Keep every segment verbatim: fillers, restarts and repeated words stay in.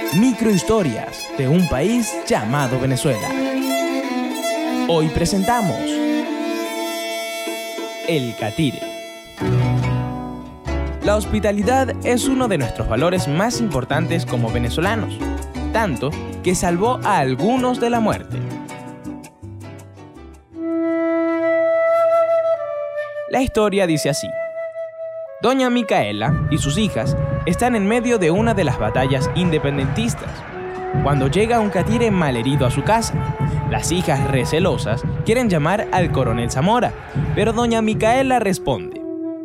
Microhistorias de un país llamado Venezuela. Hoy presentamos El Catire. La hospitalidad es uno de nuestros valores más importantes como venezolanos, tanto que salvó a algunos de la muerte. La historia dice así: Doña Micaela y sus hijas están en medio de una de las batallas independentistas, cuando llega un catire malherido a su casa. Las hijas recelosas quieren llamar al coronel Zamora, pero doña Micaela responde: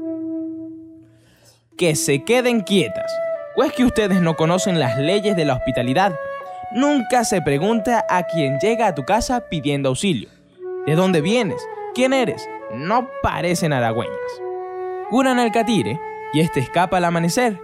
que se queden quietas, pues que ustedes no conocen las leyes de la hospitalidad. Nunca se pregunta a quien llega a tu casa pidiendo auxilio. ¿De dónde vienes? ¿Quién eres? No parecen halagüeñas. Curan al catire y este escapa al amanecer.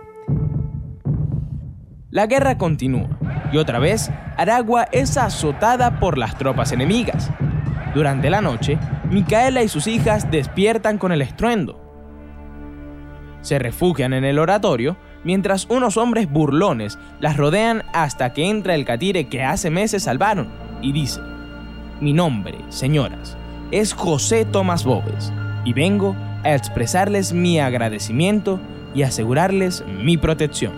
La guerra continúa y otra vez Aragua es azotada por las tropas enemigas. Durante la noche, Micaela y sus hijas despiertan con el estruendo. Se refugian en el oratorio mientras unos hombres burlones las rodean hasta que entra el catire que hace meses salvaron y dice: mi nombre, señoras, es José Tomás Boves y vengo a expresarles mi agradecimiento y asegurarles mi protección.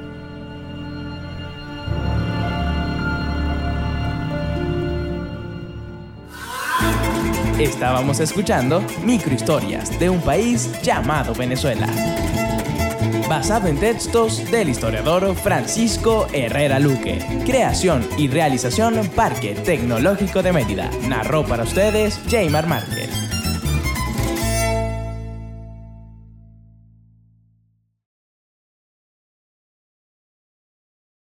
Estábamos escuchando Microhistorias de un país llamado Venezuela, basado en textos del historiador Francisco Herrera Luque. Creación y realización Parque Tecnológico de Mérida. Narró para ustedes Jaymar Márquez.